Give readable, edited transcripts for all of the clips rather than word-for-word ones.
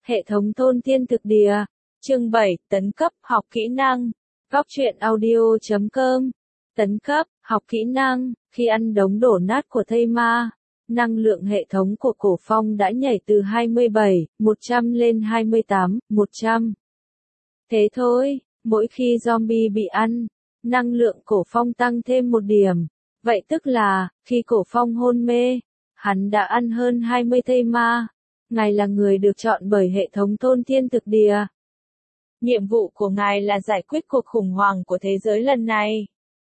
Hệ thống thôn thiên thực địa. Chương 7, tấn cấp, học kỹ năng. Góc truyện audio.com. Tấn cấp, học kỹ năng. Khi ăn đống đổ nát của thây ma, năng lượng hệ thống của Cổ Phong đã nhảy từ 27.100 lên 28.100. Thế thôi, mỗi khi zombie bị ăn, năng lượng Cổ Phong tăng thêm 1 điểm. Vậy tức là, khi Cổ Phong hôn mê, hắn đã ăn hơn 20 thây ma. Ngài là người được chọn bởi hệ thống thôn thiên thực địa. Nhiệm vụ của ngài là giải quyết cuộc khủng hoảng của thế giới lần này.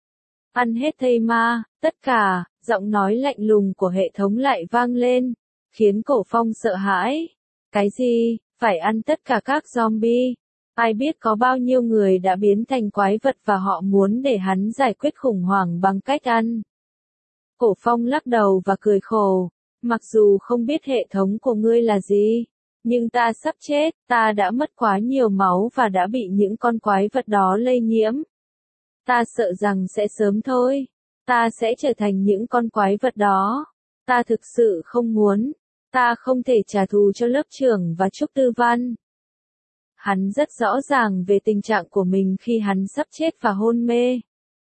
Ăn hết thây ma, tất cả, giọng nói lạnh lùng của hệ thống lại vang lên, khiến Cổ Phong sợ hãi. Cái gì, phải ăn tất cả các zombie? Ai biết có bao nhiêu người đã biến thành quái vật và họ muốn để hắn giải quyết khủng hoảng bằng cách ăn. Cổ Phong lắc đầu và cười khổ. Mặc dù không biết hệ thống của ngươi là gì, nhưng ta sắp chết, ta đã mất quá nhiều máu và đã bị những con quái vật đó lây nhiễm. Ta sợ rằng sẽ sớm thôi, ta sẽ trở thành những con quái vật đó. Ta thực sự không muốn, ta không thể trả thù cho lớp trưởng và Trúc Tư Văn. Hắn rất rõ ràng về tình trạng của mình khi hắn sắp chết và hôn mê.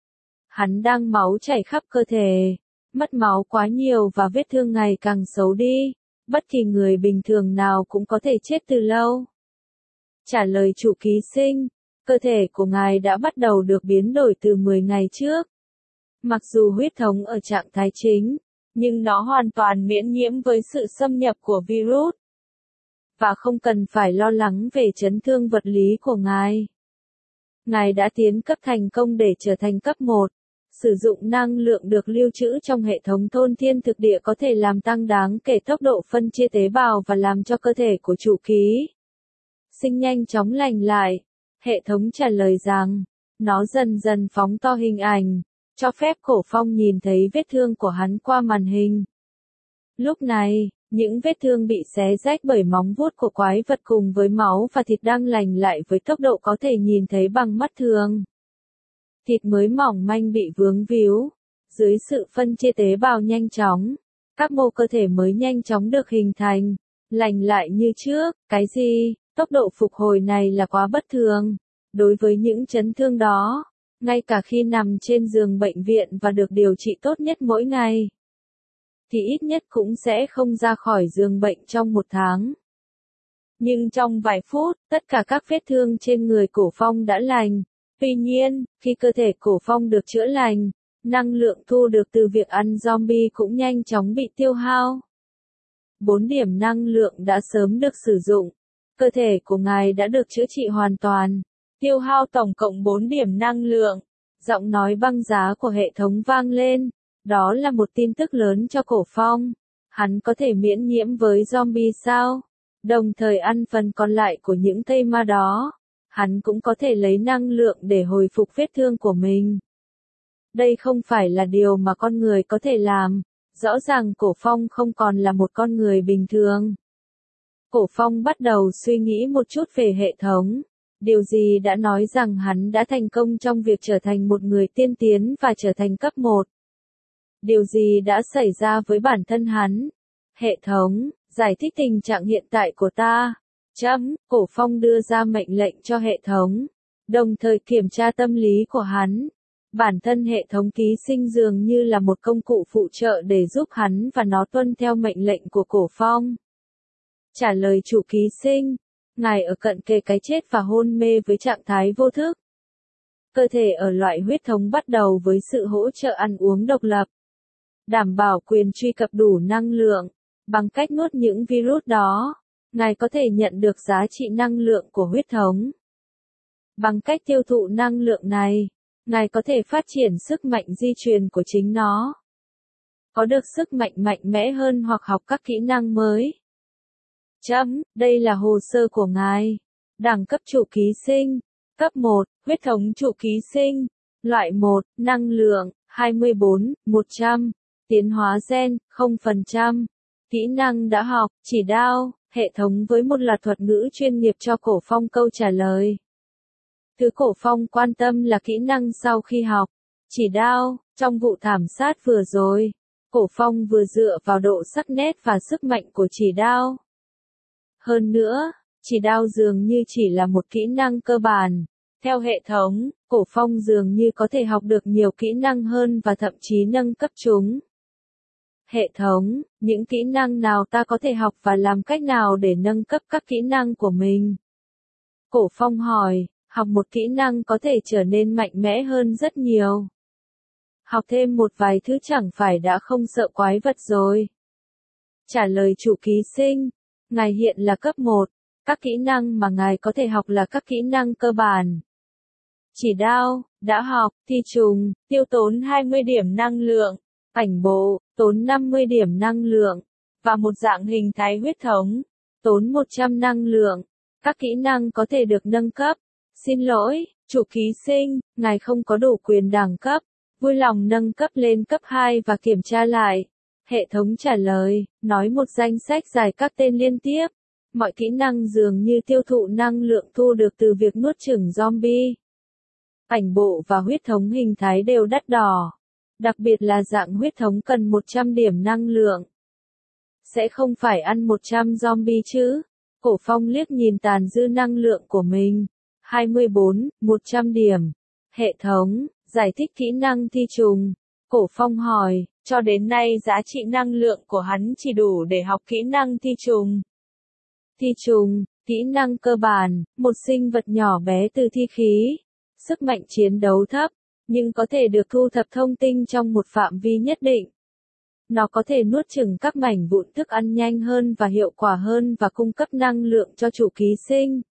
Hắn đang máu chảy khắp cơ thể. Mất máu quá nhiều và vết thương ngày càng xấu đi, bất kỳ người bình thường nào cũng có thể chết từ lâu. Trả lời chủ ký sinh, cơ thể của ngài đã bắt đầu được biến đổi từ 10 ngày trước. Mặc dù huyết thống ở trạng thái chính, nhưng nó hoàn toàn miễn nhiễm với sự xâm nhập của virus. Và không cần phải lo lắng về chấn thương vật lý của ngài. Ngài đã tiến cấp thành công để trở thành cấp 1. Sử dụng năng lượng được lưu trữ trong hệ thống thôn thiên thực địa có thể làm tăng đáng kể tốc độ phân chia tế bào và làm cho cơ thể của chủ ký sinh nhanh chóng lành lại. Hệ thống trả lời rằng, nó dần dần phóng to hình ảnh, cho phép Cổ Phong nhìn thấy vết thương của hắn qua màn hình. Lúc này, những vết thương bị xé rách bởi móng vuốt của quái vật cùng với máu và thịt đang lành lại với tốc độ có thể nhìn thấy bằng mắt thường. Thịt mới mỏng manh bị vướng víu, dưới sự phân chia tế bào nhanh chóng, các mô cơ thể mới nhanh chóng được hình thành, lành lại như trước. Cái gì? Tốc độ phục hồi này là quá bất thường. Đối với những chấn thương đó, ngay cả khi nằm trên giường bệnh viện và được điều trị tốt nhất mỗi ngày, thì ít nhất cũng sẽ không ra khỏi giường bệnh trong 1 tháng. Nhưng trong vài phút, tất cả các vết thương trên người Cổ Phong đã lành. Tuy nhiên, khi cơ thể Cổ Phong được chữa lành, năng lượng thu được từ việc ăn zombie cũng nhanh chóng bị tiêu hao. 4 điểm năng lượng đã sớm được sử dụng. Cơ thể của ngài đã được chữa trị hoàn toàn. Tiêu hao tổng cộng 4 điểm năng lượng. Giọng nói băng giá của hệ thống vang lên. Đó là một tin tức lớn cho Cổ Phong. Hắn có thể miễn nhiễm với zombie sao? Đồng thời ăn phần còn lại của những thây ma đó. Hắn cũng có thể lấy năng lượng để hồi phục vết thương của mình. Đây không phải là điều mà con người có thể làm. Rõ ràng Cổ Phong không còn là một con người bình thường. Cổ Phong bắt đầu suy nghĩ một chút về hệ thống. Điều gì đã nói rằng hắn đã thành công trong việc trở thành một người tiên tiến và trở thành cấp 1? Điều gì đã xảy ra với bản thân hắn? Hệ thống, giải thích tình trạng hiện tại của ta. Cổ Phong đưa ra mệnh lệnh cho hệ thống, đồng thời kiểm tra tâm lý của hắn. Bản thân hệ thống ký sinh dường như là một công cụ phụ trợ để giúp hắn và nó tuân theo mệnh lệnh của Cổ Phong. Trả lời chủ ký sinh, ngài ở cận kề cái chết và hôn mê với trạng thái vô thức. Cơ thể ở loại huyết thống bắt đầu với sự hỗ trợ ăn uống độc lập. Đảm bảo quyền truy cập đủ năng lượng, bằng cách nuốt những virus đó. Ngài có thể nhận được giá trị năng lượng của huyết thống. Bằng cách tiêu thụ năng lượng này, ngài có thể phát triển sức mạnh di truyền của chính nó. Có được sức mạnh mạnh mẽ hơn hoặc học các kỹ năng mới. Đây là hồ sơ của ngài. Đẳng cấp chủ ký sinh. Cấp 1, huyết thống chủ ký sinh. Loại 1, năng lượng, 24/100. Tiến hóa gen, 0%. Kỹ năng đã học, chỉ đao. Hệ thống với một loạt thuật ngữ chuyên nghiệp cho Cổ Phong câu trả lời. Thứ Cổ Phong quan tâm là kỹ năng sau khi học. Chỉ đao, trong vụ thảm sát vừa rồi, Cổ Phong vừa dựa vào độ sắc nét và sức mạnh của chỉ đao. Hơn nữa, Chỉ đao dường như chỉ là một kỹ năng cơ bản. Theo hệ thống, Cổ Phong dường như có thể học được nhiều kỹ năng hơn và thậm chí nâng cấp chúng. Hệ thống, những kỹ năng nào ta có thể học và làm cách nào để nâng cấp các kỹ năng của mình? Cổ Phong hỏi, học một kỹ năng có thể trở nên mạnh mẽ hơn rất nhiều. Học thêm một vài thứ chẳng phải đã không sợ quái vật rồi. Trả lời chủ ký sinh, ngài hiện là cấp 1, các kỹ năng mà ngài có thể học là các kỹ năng cơ bản. Chỉ đao, đã học, thi trùng, tiêu tốn 20 điểm năng lượng, ảnh bộ, tốn 50 điểm năng lượng, và một dạng hình thái huyết thống, tốn 100 năng lượng. Các kỹ năng có thể được nâng cấp. Xin lỗi, chủ ký sinh, ngài không có đủ quyền đẳng cấp. Vui lòng nâng cấp lên cấp 2 và kiểm tra lại. Hệ thống trả lời, nói một danh sách dài các tên liên tiếp. Mọi kỹ năng dường như tiêu thụ năng lượng thu được từ việc nuốt chửng zombie. Ảnh bộ và huyết thống hình thái đều đắt đỏ. Đặc biệt là dạng huyết thống cần 100 điểm năng lượng. Sẽ không phải ăn 100 zombie chứ? Cổ Phong liếc nhìn tàn dư năng lượng của mình. 24, 100 điểm. Hệ thống, giải thích kỹ năng thi trùng. Cổ Phong hỏi, cho đến nay giá trị năng lượng của hắn chỉ đủ để học kỹ năng thi trùng. Thi trùng, kỹ năng cơ bản, một sinh vật nhỏ bé từ thi khí. Sức mạnh chiến đấu thấp, nhưng có thể được thu thập thông tin trong một phạm vi nhất định. Nó có thể nuốt chửng các mảnh vụn thức ăn nhanh hơn và hiệu quả hơn và cung cấp năng lượng cho chủ ký sinh.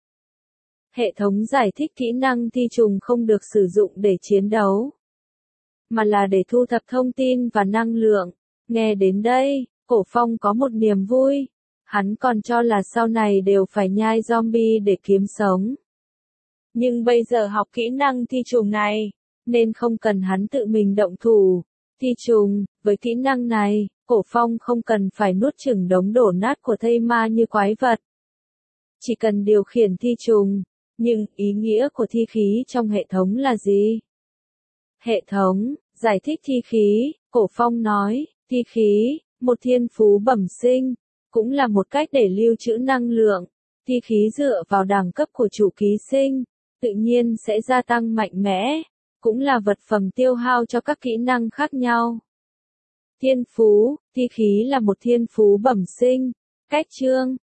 Hệ thống giải thích kỹ năng thi trùng không được sử dụng để chiến đấu, mà là để thu thập thông tin và năng lượng. Nghe đến đây, Cổ Phong có một niềm vui. Hắn còn cho là sau này đều phải nhai zombie để kiếm sống. Nhưng bây giờ học kỹ năng thi trùng này, nên không cần hắn tự mình động thủ. Thi trùng, với kỹ năng này, Cổ Phong không cần phải nuốt chửng đống đổ nát của thây ma như quái vật. Chỉ cần điều khiển thi trùng. Nhưng, ý nghĩa của thi khí trong hệ thống là gì? Hệ thống, giải thích thi khí, Cổ Phong nói, thi khí, một thiên phú bẩm sinh, cũng là một cách để lưu trữ năng lượng. Thi khí dựa vào đẳng cấp của chủ ký sinh, tự nhiên sẽ gia tăng mạnh mẽ, cũng là vật phẩm tiêu hao cho các kỹ năng khác nhau. Thiên phú, thi khí là một thiên phú bẩm sinh. Cách chương